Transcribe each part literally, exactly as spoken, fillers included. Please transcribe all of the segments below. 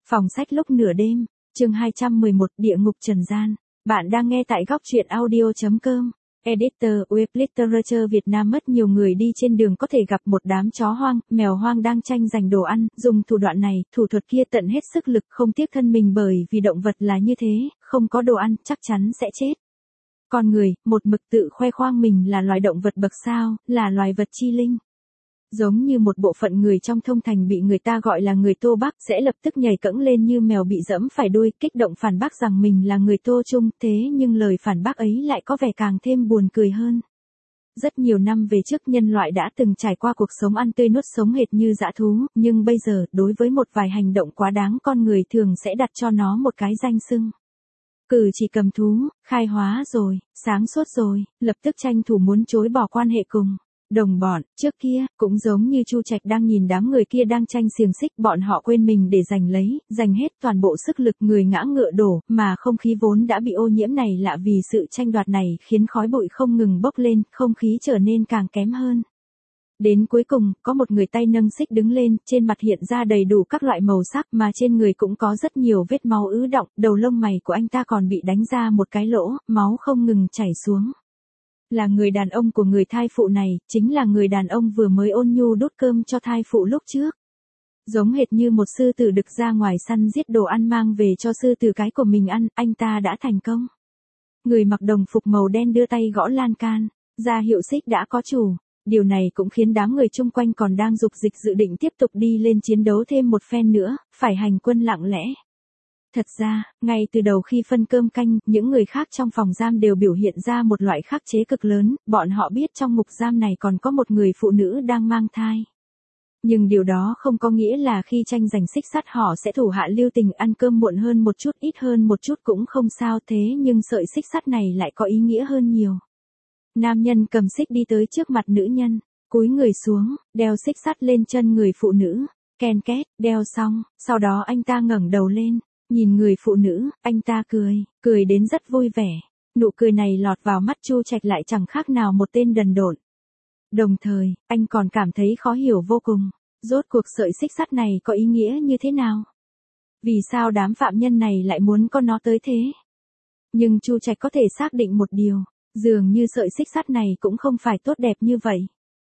Phòng sách lúc nửa đêm, chương hai trăm mười một, Địa ngục trần gian. Bạn đang nghe tại góc truyện audio chấm com. Editor Web Literature Việt Nam mất nhiều người đi trên đường có thể gặp một đám chó hoang, mèo hoang đang tranh giành đồ ăn, dùng thủ đoạn này, thủ thuật kia tận hết sức lực không tiếc thân mình bởi vì động vật là như thế, không có đồ ăn, chắc chắn sẽ chết. Con người, một mực tự khoe khoang mình là loài động vật bậc sao, là loài vật chi linh. Giống như một bộ phận người trong thông thành bị người ta gọi là người Tô Bắc sẽ lập tức nhảy cẫng lên như mèo bị dẫm phải đuôi, kích động phản bác rằng mình là người Tô Trung, thế nhưng lời phản bác ấy lại có vẻ càng thêm buồn cười hơn. Rất nhiều năm về trước nhân loại đã từng trải qua cuộc sống ăn tươi nuốt sống hệt như dã thú, nhưng bây giờ, đối với một vài hành động quá đáng con người thường sẽ đặt cho nó một cái danh xưng. Cử chỉ cầm thú, khai hóa rồi, sáng suốt rồi, lập tức tranh thủ muốn chối bỏ quan hệ cùng đồng bọn. Trước kia, cũng giống như Chu Trạch đang nhìn đám người kia đang tranh xiềng xích, bọn họ quên mình để giành lấy, dành hết toàn bộ sức lực, người ngã ngựa đổ, mà không khí vốn đã bị ô nhiễm này lạ vì sự tranh đoạt này khiến khói bụi không ngừng bốc lên, không khí trở nên càng kém hơn. Đến cuối cùng, có một người tay nâng xích đứng lên, trên mặt hiện ra đầy đủ các loại màu sắc mà trên người cũng có rất nhiều vết máu ứ đọng, đầu lông mày của anh ta còn bị đánh ra một cái lỗ, máu không ngừng chảy xuống. Là người đàn ông của người thai phụ này, chính là người đàn ông vừa mới ôn nhu đút cơm cho thai phụ lúc trước. Giống hệt như một sư tử đực ra ngoài săn giết đồ ăn mang về cho sư tử cái của mình ăn, anh ta đã thành công. Người mặc đồng phục màu đen đưa tay gõ lan can, ra hiệu xích đã có chủ. Điều này cũng khiến đám người chung quanh còn đang dục dịch dự định tiếp tục đi lên chiến đấu thêm một phen nữa, phải hành quân lặng lẽ. Thật ra, ngay từ đầu khi phân cơm canh, những người khác trong phòng giam đều biểu hiện ra một loại khắc chế cực lớn, bọn họ biết trong ngục giam này còn có một người phụ nữ đang mang thai. Nhưng điều đó không có nghĩa là khi tranh giành xích sắt họ sẽ thủ hạ lưu tình ăn cơm muộn hơn một chút ít hơn một chút cũng không sao thế nhưng sợi xích sắt này lại có ý nghĩa hơn nhiều. Nam nhân cầm xích đi tới trước mặt nữ nhân, cúi người xuống, đeo xích sắt lên chân người phụ nữ, ken két, đeo xong, sau đó anh ta ngẩng đầu lên, nhìn người phụ nữ, anh ta cười, cười đến rất vui vẻ, nụ cười này lọt vào mắt Chu Trạch lại chẳng khác nào một tên đần độn. Đồng thời, anh còn cảm thấy khó hiểu vô cùng, rốt cuộc sợi xích sắt này có ý nghĩa như thế nào? Vì sao đám phạm nhân này lại muốn con nó tới thế? Nhưng Chu Trạch có thể xác định một điều. Dường như sợi xích sắt này cũng không phải tốt đẹp như vậy.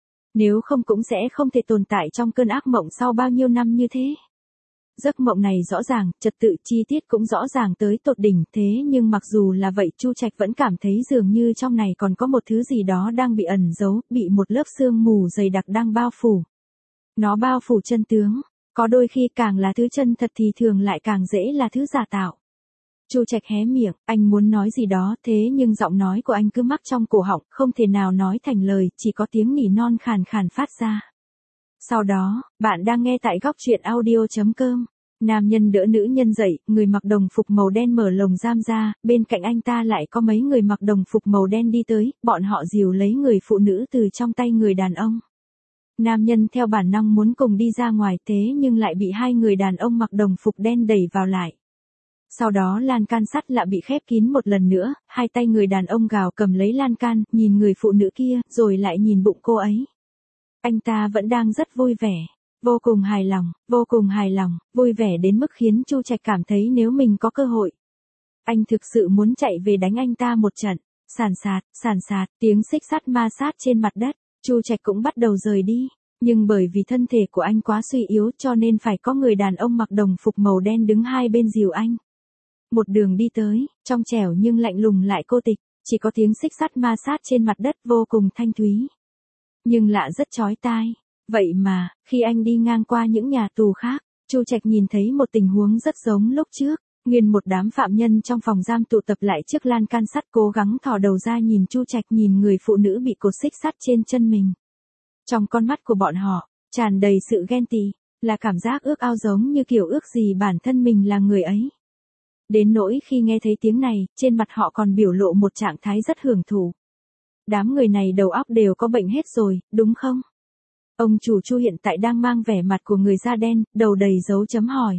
Nếu không cũng sẽ không thể tồn tại trong cơn ác mộng sau bao nhiêu năm như thế. Giấc mộng này rõ ràng, trật tự chi tiết cũng rõ ràng tới tột đỉnh thế nhưng mặc dù là vậy Chu Trạch vẫn cảm thấy dường như trong này còn có một thứ gì đó đang bị ẩn giấu, bị một lớp sương mù dày đặc đang bao phủ. Nó bao phủ chân tướng, có đôi khi càng là thứ chân thật thì thường lại càng dễ là thứ giả tạo. Chu Trạch hé miệng, anh muốn nói gì đó thế nhưng giọng nói của anh cứ mắc trong cổ họng, không thể nào nói thành lời, chỉ có tiếng nỉ non khàn khàn phát ra. Sau đó, bạn đang nghe tại góc truyện audio chấm com. Nam nhân đỡ nữ nhân dậy, người mặc đồng phục màu đen mở lồng giam ra, bên cạnh anh ta lại có mấy người mặc đồng phục màu đen đi tới, bọn họ dìu lấy người phụ nữ từ trong tay người đàn ông. Nam nhân theo bản năng muốn cùng đi ra ngoài thế nhưng lại bị hai người đàn ông mặc đồng phục đen đẩy vào lại. Sau đó lan can sắt lại bị khép kín một lần nữa, hai tay người đàn ông gào cầm lấy lan can, nhìn người phụ nữ kia, rồi lại nhìn bụng cô ấy. Anh ta vẫn đang rất vui vẻ, vô cùng hài lòng, vô cùng hài lòng, vui vẻ đến mức khiến Chu Trạch cảm thấy nếu mình có cơ hội. Anh thực sự muốn chạy về đánh anh ta một trận, sàn sạt, sàn sạt, tiếng xích sắt ma sát trên mặt đất, Chu Trạch cũng bắt đầu rời đi. Nhưng bởi vì thân thể của anh quá suy yếu cho nên phải có người đàn ông mặc đồng phục màu đen đứng hai bên dìu anh. Một đường đi tới, trong trẻo nhưng lạnh lùng lại cô tịch, chỉ có tiếng xích sắt ma sát trên mặt đất vô cùng thanh thúy. Nhưng lạ rất chói tai. Vậy mà, khi anh đi ngang qua những nhà tù khác, Chu Trạch nhìn thấy một tình huống rất giống lúc trước. Nguyên một đám phạm nhân trong phòng giam tụ tập lại trước lan can sắt cố gắng thò đầu ra nhìn Chu Trạch nhìn người phụ nữ bị cột xích sắt trên chân mình. Trong con mắt của bọn họ, tràn đầy sự ghen tị, là cảm giác ước ao giống như kiểu ước gì bản thân mình là người ấy. Đến nỗi khi nghe thấy tiếng này, trên mặt họ còn biểu lộ một trạng thái rất hưởng thụ. Đám người này đầu óc đều có bệnh hết rồi, đúng không? Ông chủ Chu hiện tại đang mang vẻ mặt của người da đen, đầu đầy dấu chấm hỏi.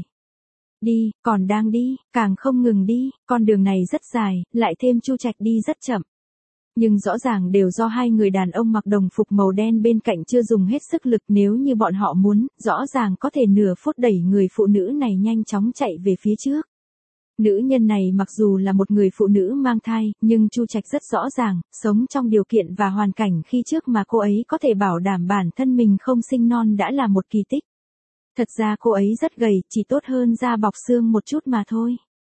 Đi, còn đang đi, càng không ngừng đi, con đường này rất dài, lại thêm Chu Trạch đi rất chậm. Nhưng rõ ràng đều do hai người đàn ông mặc đồng phục màu đen bên cạnh chưa dùng hết sức lực, nếu như bọn họ muốn, rõ ràng có thể nửa phút đẩy người phụ nữ này nhanh chóng chạy về phía trước. Nữ nhân này mặc dù là một người phụ nữ mang thai, nhưng Chu Trạch rất rõ ràng, sống trong điều kiện và hoàn cảnh khi trước mà cô ấy có thể bảo đảm bản thân mình không sinh non đã là một kỳ tích. Thật ra cô ấy rất gầy, chỉ tốt hơn da bọc xương một chút mà thôi.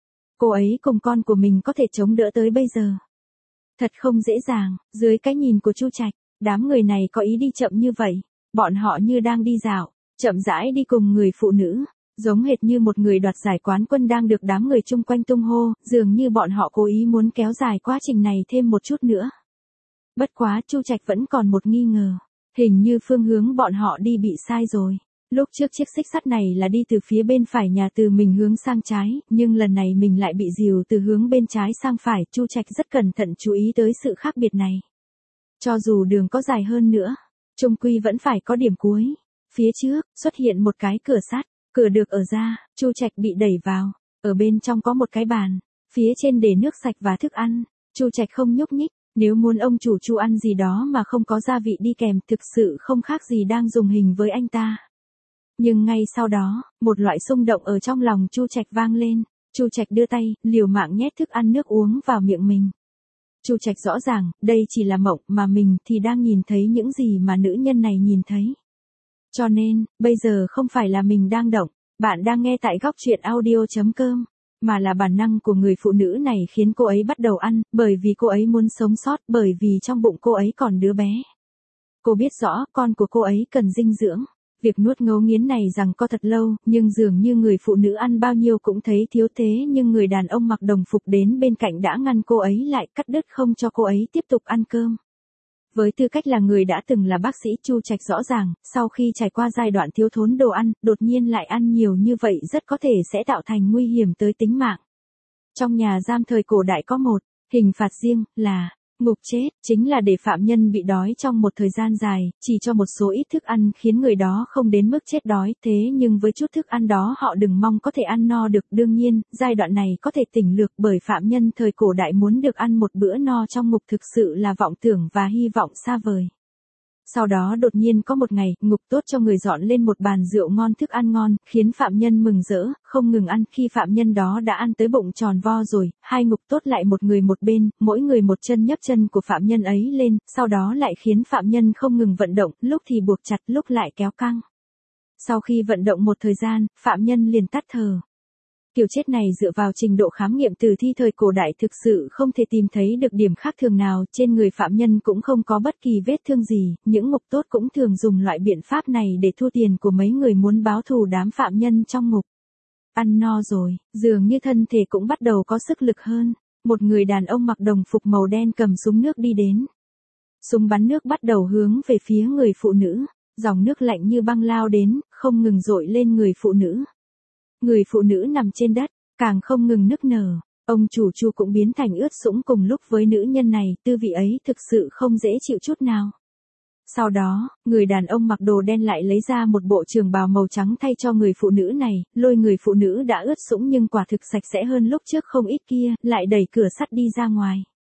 Cô ấy cùng con của mình có thể chống đỡ tới bây giờ. Thật không dễ dàng, dưới cái nhìn của Chu Trạch, đám người này có ý đi chậm như vậy. Bọn họ như đang đi dạo, chậm rãi đi cùng người phụ nữ, giống hệt như một người đoạt giải quán quân đang được đám người chung quanh tung hô, dường như bọn họ cố ý muốn kéo dài quá trình này thêm một chút nữa. Bất quá Chu Trạch vẫn còn một nghi ngờ, hình như phương hướng bọn họ đi bị sai rồi. Lúc trước chiếc xích sắt này là đi từ phía bên phải nhà từ mình hướng sang trái, nhưng lần này mình lại bị dìu từ hướng bên trái sang phải. Chu Trạch rất cẩn thận chú ý tới sự khác biệt này. Cho dù đường có dài hơn nữa, chung quy vẫn phải có điểm cuối. Phía trước, xuất hiện một cái cửa sắt, cửa được ở ra, Chu Trạch bị đẩy vào, ở bên trong có một cái bàn, phía trên để nước sạch và thức ăn. Chu Trạch không nhúc nhích, nếu muốn ông chủ Chu ăn gì đó mà không có gia vị đi kèm, thực sự không khác gì đang dùng hình với anh ta. Nhưng ngay sau đó, một loại xung động ở trong lòng Chu Trạch vang lên. Chu Trạch đưa tay, liều mạng nhét thức ăn nước uống vào miệng mình. Chu Trạch rõ ràng, đây chỉ là mộng, mà mình thì đang nhìn thấy những gì mà nữ nhân này nhìn thấy. Cho nên, bây giờ không phải là mình đang động, bạn đang nghe tại góc truyện audio chấm com, mà là bản năng của người phụ nữ này khiến cô ấy bắt đầu ăn, bởi vì cô ấy muốn sống sót, bởi vì trong bụng cô ấy còn đứa bé. Cô biết rõ, con của cô ấy cần dinh dưỡng. Việc nuốt ngấu nghiến này rằng có thật lâu, nhưng dường như người phụ nữ ăn bao nhiêu cũng thấy thiếu thế, nhưng người đàn ông mặc đồng phục đến bên cạnh đã ngăn cô ấy lại, cắt đứt không cho cô ấy tiếp tục ăn cơm. Với tư cách là người đã từng là bác sĩ, Chu Trạch rõ ràng, sau khi trải qua giai đoạn thiếu thốn đồ ăn, đột nhiên lại ăn nhiều như vậy rất có thể sẽ tạo thành nguy hiểm tới tính mạng. Trong nhà giam thời cổ đại có một hình phạt riêng là ngục chết, chính là để phạm nhân bị đói trong một thời gian dài, chỉ cho một số ít thức ăn khiến người đó không đến mức chết đói, thế nhưng với chút thức ăn đó họ đừng mong có thể ăn no được. Đương nhiên, giai đoạn này có thể tỉnh lược bởi phạm nhân thời cổ đại muốn được ăn một bữa no trong ngục thực sự là vọng tưởng và hy vọng xa vời. Sau đó đột nhiên có một ngày, ngục tốt cho người dọn lên một bàn rượu ngon, thức ăn ngon, khiến phạm nhân mừng rỡ, không ngừng ăn. Khi phạm nhân đó đã ăn tới bụng tròn vo rồi, hai ngục tốt lại một người một bên, mỗi người một chân nhấc chân của phạm nhân ấy lên, sau đó lại khiến phạm nhân không ngừng vận động, lúc thì buộc chặt, lúc lại kéo căng. Sau khi vận động một thời gian, phạm nhân liền tắt thở. Kiểu chết này dựa vào trình độ khám nghiệm tử thi thời cổ đại thực sự không thể tìm thấy được điểm khác thường nào, trên người phạm nhân cũng không có bất kỳ vết thương gì, những ngục tốt cũng thường dùng loại biện pháp này để thu tiền của mấy người muốn báo thù đám phạm nhân trong ngục. Ăn no rồi, dường như thân thể cũng bắt đầu có sức lực hơn, một người đàn ông mặc đồng phục màu đen cầm súng nước đi đến. Súng bắn nước bắt đầu hướng về phía người phụ nữ, dòng nước lạnh như băng lao đến, không ngừng dội lên người phụ nữ. Người phụ nữ nằm trên đất, càng không ngừng nức nở, ông chủ Chu cũng biến thành ướt sũng cùng lúc với nữ nhân này, tư vị ấy thực sự không dễ chịu chút nào. Sau đó, người đàn ông mặc đồ đen lại lấy ra một bộ trường bào màu trắng thay cho người phụ nữ này, lôi người phụ nữ đã ướt sũng nhưng quả thực sạch sẽ hơn lúc trước không ít kia, lại đẩy cửa sắt đi ra ngoài.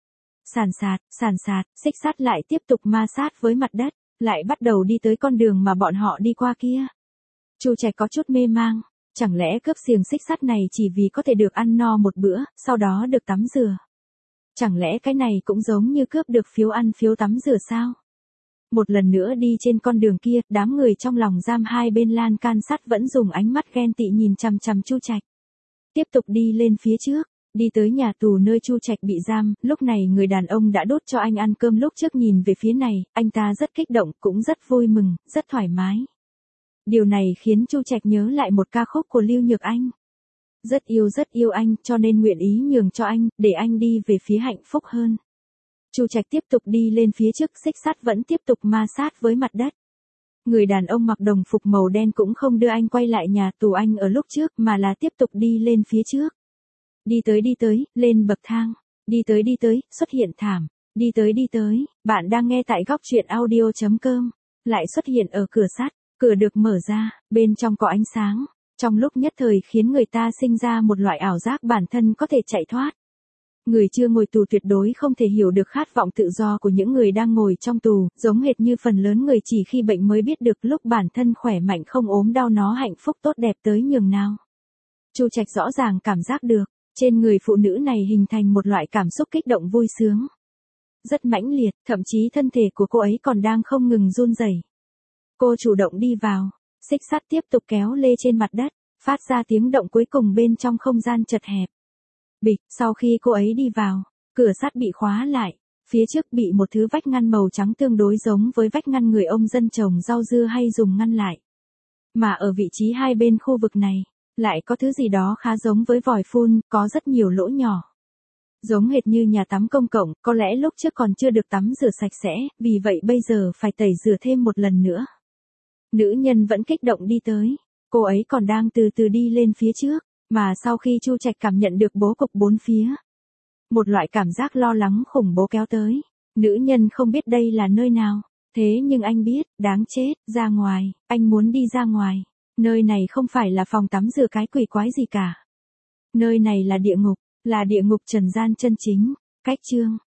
Sàn sạt, sàn sạt, xích sắt lại tiếp tục ma sát với mặt đất, lại bắt đầu đi tới con đường mà bọn họ đi qua kia. Chu Trạch có chút mê mang. Chẳng lẽ cướp xiềng xích sắt này chỉ vì có thể được ăn no một bữa, sau đó được tắm rửa? Chẳng lẽ cái này cũng giống như cướp được phiếu ăn phiếu tắm rửa sao? Một lần nữa đi trên con đường kia, đám người trong lòng giam hai bên lan can sắt vẫn dùng ánh mắt ghen tị nhìn chằm chằm Chu Trạch. Tiếp tục đi lên phía trước, đi tới nhà tù nơi Chu Trạch bị giam, lúc này người đàn ông đã đốt cho anh ăn cơm. Lúc trước nhìn về phía này, anh ta rất kích động, cũng rất vui mừng, rất thoải mái. Điều này khiến Chu Trạch nhớ lại một ca khúc của Lưu Nhược Anh. Rất yêu rất yêu anh, cho nên nguyện ý nhường cho anh, để anh đi về phía hạnh phúc hơn. Chu Trạch tiếp tục đi lên phía trước, xích sắt vẫn tiếp tục ma sát với mặt đất. Người đàn ông mặc đồng phục màu đen cũng không đưa anh quay lại nhà tù anh ở lúc trước, mà là tiếp tục đi lên phía trước. Đi tới đi tới, lên bậc thang. Đi tới đi tới, xuất hiện thảm. Đi tới đi tới, bạn đang nghe tại góc truyện audio chấm com. Lại xuất hiện ở cửa sắt. Cửa được mở ra, bên trong có ánh sáng, trong lúc nhất thời khiến người ta sinh ra một loại ảo giác bản thân có thể chạy thoát. Người chưa ngồi tù tuyệt đối không thể hiểu được khát vọng tự do của những người đang ngồi trong tù, giống hệt như phần lớn người chỉ khi bệnh mới biết được lúc bản thân khỏe mạnh không ốm đau nó hạnh phúc tốt đẹp tới nhường nào. Chu Trạch rõ ràng cảm giác được, trên người phụ nữ này hình thành một loại cảm xúc kích động vui sướng. Rất mãnh liệt, thậm chí thân thể của cô ấy còn đang không ngừng run rẩy. Cô chủ động đi vào, xích sắt tiếp tục kéo lê trên mặt đất, phát ra tiếng động cuối cùng bên trong không gian chật hẹp. Bịch, sau khi cô ấy đi vào, cửa sắt bị khóa lại, phía trước bị một thứ vách ngăn màu trắng tương đối giống với vách ngăn người ông dân trồng rau dưa hay dùng ngăn lại. Mà ở vị trí hai bên khu vực này, lại có thứ gì đó khá giống với vòi phun, có rất nhiều lỗ nhỏ. Giống hệt như nhà tắm công cộng, có lẽ lúc trước còn chưa được tắm rửa sạch sẽ, vì vậy bây giờ phải tẩy rửa thêm một lần nữa. Nữ nhân vẫn kích động đi tới, cô ấy còn đang từ từ đi lên phía trước, mà sau khi Chu Trạch cảm nhận được bố cục bốn phía, một loại cảm giác lo lắng khủng bố kéo tới. Nữ nhân không biết đây là nơi nào, thế nhưng anh biết, đáng chết, ra ngoài, anh muốn đi ra ngoài. Nơi này không phải là phòng tắm rửa cái quỷ quái gì cả. Nơi này là địa ngục, là địa ngục trần gian chân chính. Cách chương